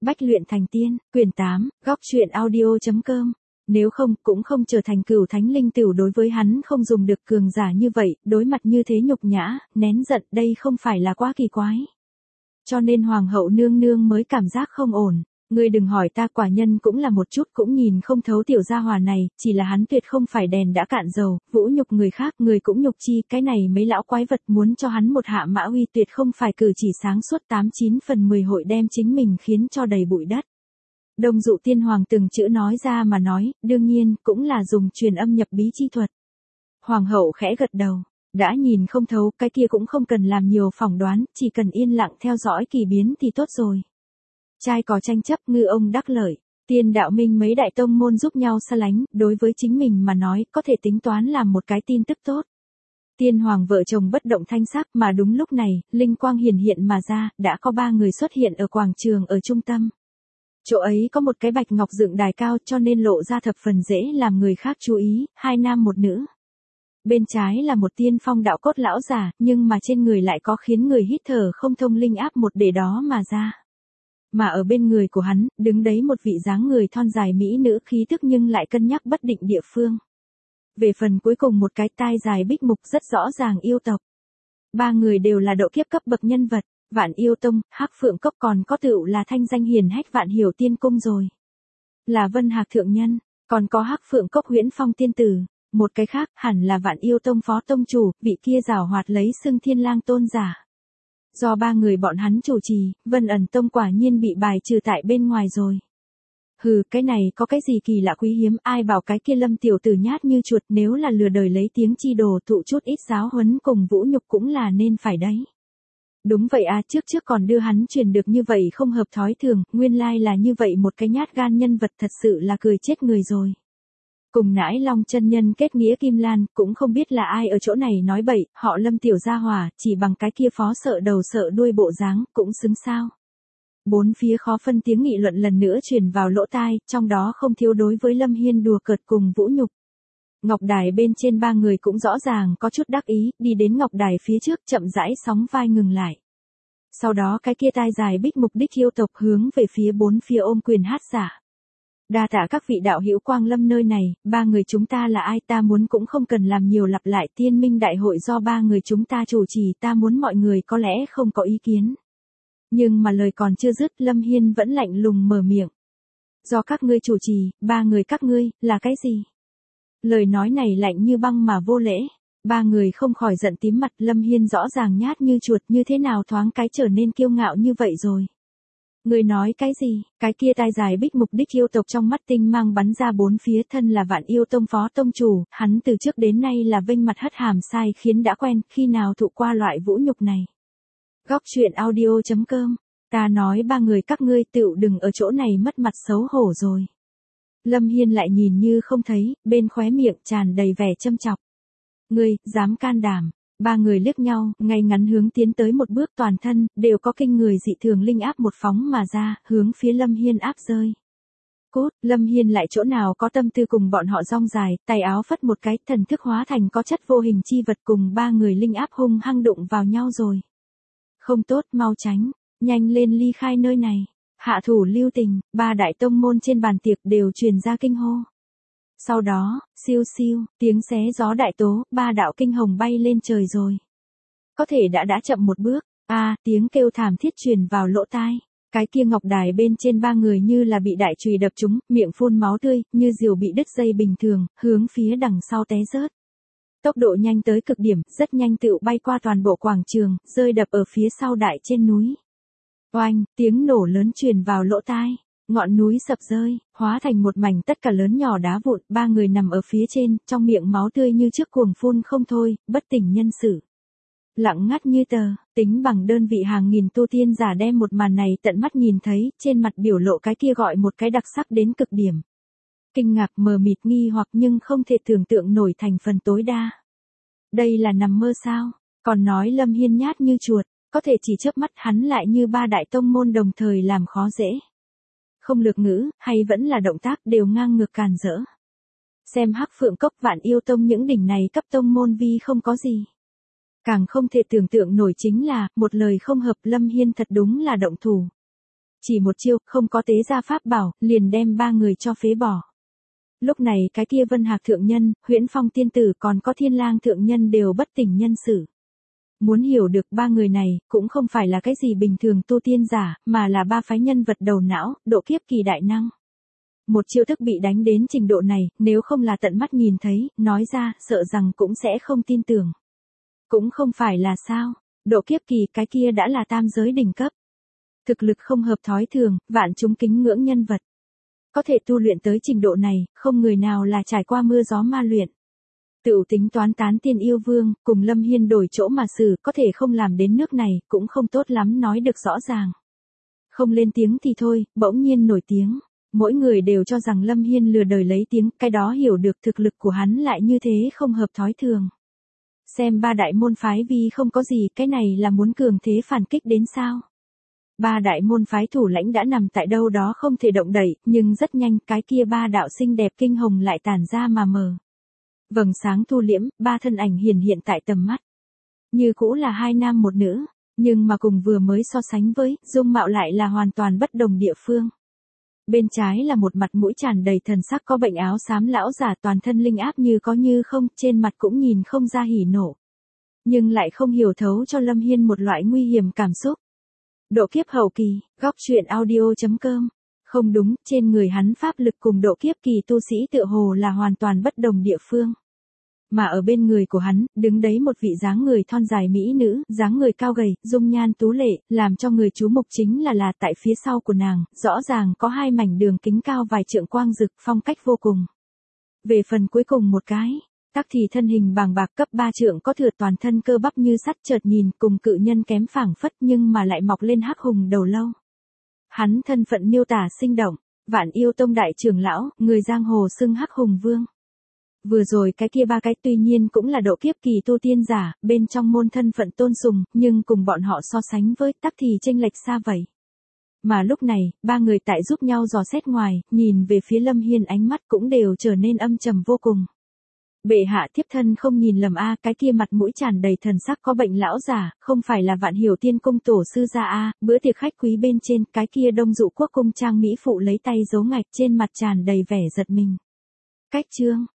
Bách luyện thành tiên, quyển 8, góc truyện audio.com. Nếu không, cũng không trở thành cửu thánh linh tửu. Đối với hắn không dùng được cường giả như vậy, đối mặt như thế nhục nhã, nén giận, đây không phải là quá kỳ quái. Cho nên hoàng hậu nương nương mới cảm giác không ổn. Ngươi đừng hỏi ta, quả nhân cũng là một chút cũng nhìn không thấu tiểu gia hòa này, chỉ là hắn tuyệt không phải đèn đã cạn dầu, vũ nhục người khác, người cũng nhục chi, cái này mấy lão quái vật muốn cho hắn một hạ mã uy tuyệt không phải cử chỉ sáng suốt 89/10 hội đem chính mình khiến cho đầy bụi đất. Đông Dụ Tiên Hoàng từng chữ nói ra mà nói, đương nhiên, cũng là dùng truyền âm nhập bí chi thuật. Hoàng hậu khẽ gật đầu. Đã nhìn không thấu, cái kia cũng không cần làm nhiều phỏng đoán, chỉ cần yên lặng theo dõi kỳ biến thì tốt rồi. Trai có tranh chấp, ngư ông đắc lợi. Tiên đạo minh mấy đại tông môn giúp nhau xa lánh, đối với chính mình mà nói, có thể tính toán làm một cái tin tức tốt. Tiên hoàng vợ chồng bất động thanh sắc, mà đúng lúc này, linh quang hiển hiện mà ra, đã có 3 người xuất hiện ở quảng trường ở trung tâm. Chỗ ấy có một cái bạch ngọc dựng đài cao, cho nên lộ ra thập phần dễ làm người khác chú ý, 2 nam 1 nữ. Bên trái là một tiên phong đạo cốt lão giả, nhưng mà trên người lại có khiến người hít thở không thông linh áp một để đó mà ra. Mà ở bên người của hắn, đứng đấy một vị dáng người thon dài mỹ nữ khí thức nhưng lại cân nhắc bất định địa phương. Về phần cuối cùng một cái tai dài bích mục rất rõ ràng yêu tộc. 3 người đều là độ kiếp cấp bậc nhân vật, Vạn Yêu Tông, Hắc Phượng Cốc, còn có tựu là thanh danh hiển hách Vạn Hiểu Tiên Cung rồi. Là Vân Hạc thượng nhân, còn có Hắc Phượng Cốc Huyễn Phong tiên tử. Một cái khác, hẳn là Vạn Yêu Tông phó tông chủ, vị kia giảo hoạt lấy xưng Thiên Lang tôn giả. Do 3 người bọn hắn chủ trì, Vân Ẩn Tông quả nhiên bị bài trừ tại bên ngoài rồi. Hừ, cái này có cái gì kỳ lạ quý hiếm, ai bảo cái kia Lâm tiểu tử nhát như chuột, nếu là lừa đời lấy tiếng chi đồ thụ chút ít giáo huấn cùng vũ nhục cũng là nên phải đấy. Đúng vậy à, trước còn đưa hắn truyền được như vậy không hợp thói thường, nguyên lai là như vậy một cái nhát gan nhân vật, thật sự là cười chết người rồi. Cùng nãi Long chân nhân kết nghĩa Kim Lan, cũng không biết là ai ở chỗ này nói bậy, họ Lâm tiểu gia hòa, chỉ bằng cái kia phó sợ đầu sợ đuôi bộ dáng, cũng xứng sao. 4 phía khó phân tiếng nghị luận lần nữa truyền vào lỗ tai, trong đó không thiếu đối với Lâm Hiên đùa cợt cùng vũ nhục. Ngọc đài bên trên 3 người cũng rõ ràng có chút đắc ý, đi đến ngọc đài phía trước chậm rãi sóng vai ngừng lại. Sau đó cái kia tai dài bích mục đích yêu tộc hướng về phía 4 phía ôm quyền hát giả. Đa tạ các vị đạo hữu quang lâm nơi này, 3 người chúng ta là ai, ta muốn cũng không cần làm nhiều lặp lại, tiên minh đại hội do 3 người chúng ta chủ trì, ta muốn mọi người có lẽ không có ý kiến. Nhưng mà lời còn chưa dứt, Lâm Hiên vẫn lạnh lùng mở miệng. Do các ngươi chủ trì, 3 người các ngươi, là cái gì? Lời nói này lạnh như băng mà vô lễ. 3 người không khỏi giận tím mặt, Lâm Hiên rõ ràng nhát như chuột, như thế nào thoáng cái trở nên kiêu ngạo như vậy rồi. Người nói cái gì? Cái kia tai dài bích mục đích yêu tộc trong mắt tinh mang bắn ra 4 phía, thân là Vạn Yêu Tông phó tông chủ, hắn từ trước đến nay là vênh mặt hất hàm sai khiến đã quen, khi nào thụ qua loại vũ nhục này. Góc truyện audio.com. Ta nói 3 người các ngươi tựu đừng ở chỗ này mất mặt xấu hổ rồi. Lâm Hiên lại nhìn như không thấy, bên khóe miệng tràn đầy vẻ châm chọc. Ngươi, dám can đảm. 3 người liếc nhau, ngay ngắn hướng tiến tới một bước, toàn thân, đều có kinh người dị thường linh áp một phóng mà ra, hướng phía Lâm Hiên áp rơi. Cốt, Lâm Hiên lại chỗ nào có tâm tư cùng bọn họ rong dài, tay áo phất một cái, thần thức hóa thành có chất vô hình chi vật cùng 3 người linh áp hung hăng đụng vào nhau rồi. Không tốt, mau tránh, nhanh lên ly khai nơi này. Hạ thủ lưu tình, 3 đại tông môn trên bàn tiệc đều truyền ra kinh hô. Sau đó, siêu siêu, tiếng xé gió đại tố, 3 đạo kinh hồng bay lên trời rồi. Có thể đã chậm một bước, tiếng kêu thảm thiết truyền vào lỗ tai. Cái kia ngọc đài bên trên 3 người như là bị đại chùy đập trúng, miệng phun máu tươi, như diều bị đứt dây bình thường, hướng phía đằng sau té rớt. Tốc độ nhanh tới cực điểm, rất nhanh tựu bay qua toàn bộ quảng trường, rơi đập ở phía sau đại trên núi. Oanh, tiếng nổ lớn truyền vào lỗ tai. Ngọn núi sập rơi, hóa thành một mảnh tất cả lớn nhỏ đá vụn, 3 người nằm ở phía trên, trong miệng máu tươi như trước cuồng phun không thôi, bất tỉnh nhân sự. Lặng ngắt như tờ, tính bằng đơn vị hàng nghìn tu tiên giả đem một màn này tận mắt nhìn thấy, trên mặt biểu lộ cái kia gọi một cái đặc sắc đến cực điểm. Kinh ngạc, mờ mịt, nghi hoặc, nhưng không thể tưởng tượng nổi thành phần tối đa. Đây là nằm mơ sao? Còn nói Lâm Hiên nhát như chuột, có thể chỉ chớp mắt hắn lại như 3 đại tông môn đồng thời làm khó dễ. Không lược ngữ, hay vẫn là động tác đều ngang ngược càn rỡ. Xem Hắc Phượng Cốc, Vạn Yêu Tông những đỉnh này cấp tông môn vi không có gì. Càng không thể tưởng tượng nổi chính là, một lời không hợp, Lâm Hiên thật đúng là động thủ. chỉ một chiêu, không có tế ra pháp bảo, liền đem ba người cho phế bỏ. Lúc này cái kia Vân Hạc thượng nhân, Huyễn Phong tiên tử còn có Thiên Lang thượng nhân đều bất tỉnh nhân sự. Muốn hiểu được ba người này, cũng không phải là cái gì bình thường tu tiên giả, mà là ba phái nhân vật đầu não, độ kiếp kỳ đại năng. Một chiêu thức bị đánh đến trình độ này, nếu không là tận mắt nhìn thấy, nói ra, sợ rằng cũng sẽ không tin tưởng. Cũng không phải là sao, độ kiếp kỳ cái kia đã là tam giới đỉnh cấp. Thực lực không hợp thói thường, vạn chúng kính ngưỡng nhân vật. Có thể tu luyện tới trình độ này, không người nào là trải qua mưa gió ma luyện. Tựu tính toán tán tiên yêu vương, cùng Lâm Hiên đổi chỗ mà xử, có thể không làm đến nước này, cũng không tốt lắm nói được rõ ràng. Không lên tiếng thì thôi, bỗng nhiên nổi tiếng. Mỗi người đều cho rằng Lâm Hiên lừa đời lấy tiếng, cái đó hiểu được thực lực của hắn lại như thế không hợp thói thường. Xem ba đại môn phái vì không có gì, cái này là muốn cường thế phản kích đến sao? Ba đại môn phái thủ lãnh đã nằm tại đâu đó không thể động đậy, nhưng rất nhanh cái kia ba đạo xinh đẹp kinh hồng lại tản ra mà mờ. Vầng sáng thu liễm, ba thân ảnh hiển hiện tại tầm mắt. Như cũ là hai nam một nữ, nhưng mà cùng vừa mới so sánh với, dung mạo lại là hoàn toàn bất đồng địa phương. Bên trái là một mặt mũi tràn đầy thần sắc có bệnh áo xám lão giả toàn thân linh áp như có như không, trên mặt cũng nhìn không ra hỉ nộ. Nhưng lại không hiểu thấu cho Lâm Hiên một loại nguy hiểm cảm xúc. Độ kiếp hậu kỳ, góc truyện audio.com. Không đúng, trên người hắn pháp lực cùng độ kiếp kỳ tu sĩ tựa hồ là hoàn toàn bất đồng địa phương. Mà ở bên người của hắn, đứng đấy một vị dáng người thon dài mỹ nữ, dáng người cao gầy, dung nhan tú lệ, làm cho người chú mục chính là tại phía sau của nàng, rõ ràng có hai mảnh đường kính cao vài trượng quang rực, phong cách vô cùng. Về phần cuối cùng một cái, tắc thì thân hình bàng bạc cấp 3 trượng có thừa toàn thân cơ bắp như sắt chợt nhìn cùng cự nhân kém phảng phất nhưng mà lại mọc lên hắc hùng đầu lâu. Hắn thân phận miêu tả sinh động, Vạn Yêu Tông đại trưởng lão, người giang hồ xưng hắc hùng vương. Vừa rồi cái kia ba cái tuy nhiên cũng là độ kiếp kỳ tu tiên giả, bên trong môn thân phận tôn sùng, nhưng cùng bọn họ so sánh với tắc thì chênh lệch xa vậy. Mà lúc này, ba người tại giúp nhau dò xét ngoài, nhìn về phía Lâm Hiên ánh mắt cũng đều trở nên âm trầm vô cùng. Bệ hạ thiếp thân không nhìn lầm a, cái kia mặt mũi tràn đầy thần sắc có bệnh lão giả, không phải là Vạn Hiểu Tiên cung tổ sư gia a, bữa tiệc khách quý bên trên, cái kia Đông Dụ quốc cung trang mỹ phụ lấy tay giấu ngạch trên mặt tràn đầy vẻ giật mình. Cách chương